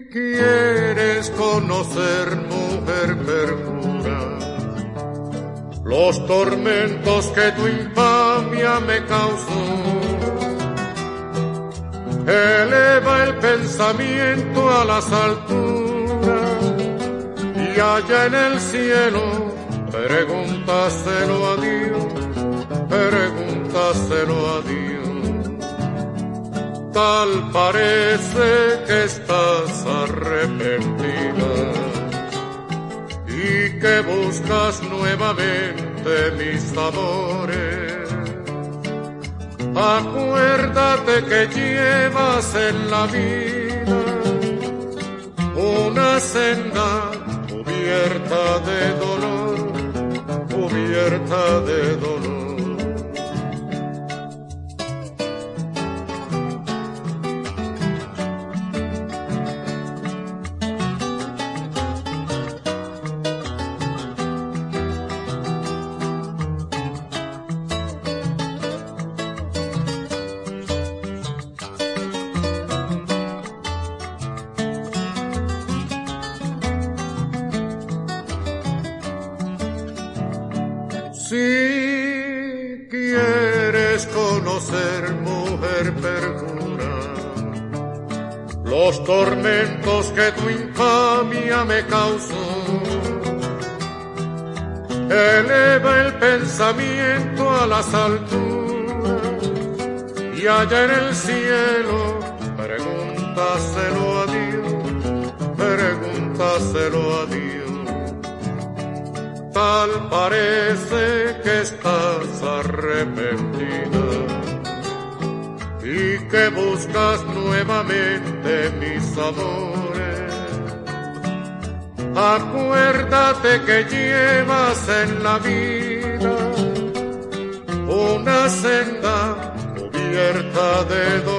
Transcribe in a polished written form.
quieres conocer, mujer perjura, los tormentos que tu infamia me causó, eleva el pensamiento a las alturas y allá en el cielo pregúntaselo a Dios, pregúntaselo a Dios. Tal parece que estás arrepentida y que buscas nuevamente mis amores. Acuérdate que llevas en la vida una senda cubierta de dolor, cubierta de dolor. Si quieres conocer, mujer perjura, los tormentos que tu infamia me causó, eleva el pensamiento a las alturas y allá en el cielo pregúntaselo a Dios, pregúntaselo a Dios. Tal parece que estás arrepentida y que buscas nuevamente mis amores. Acuérdate que llevas en la vida una senda cubierta de dolor,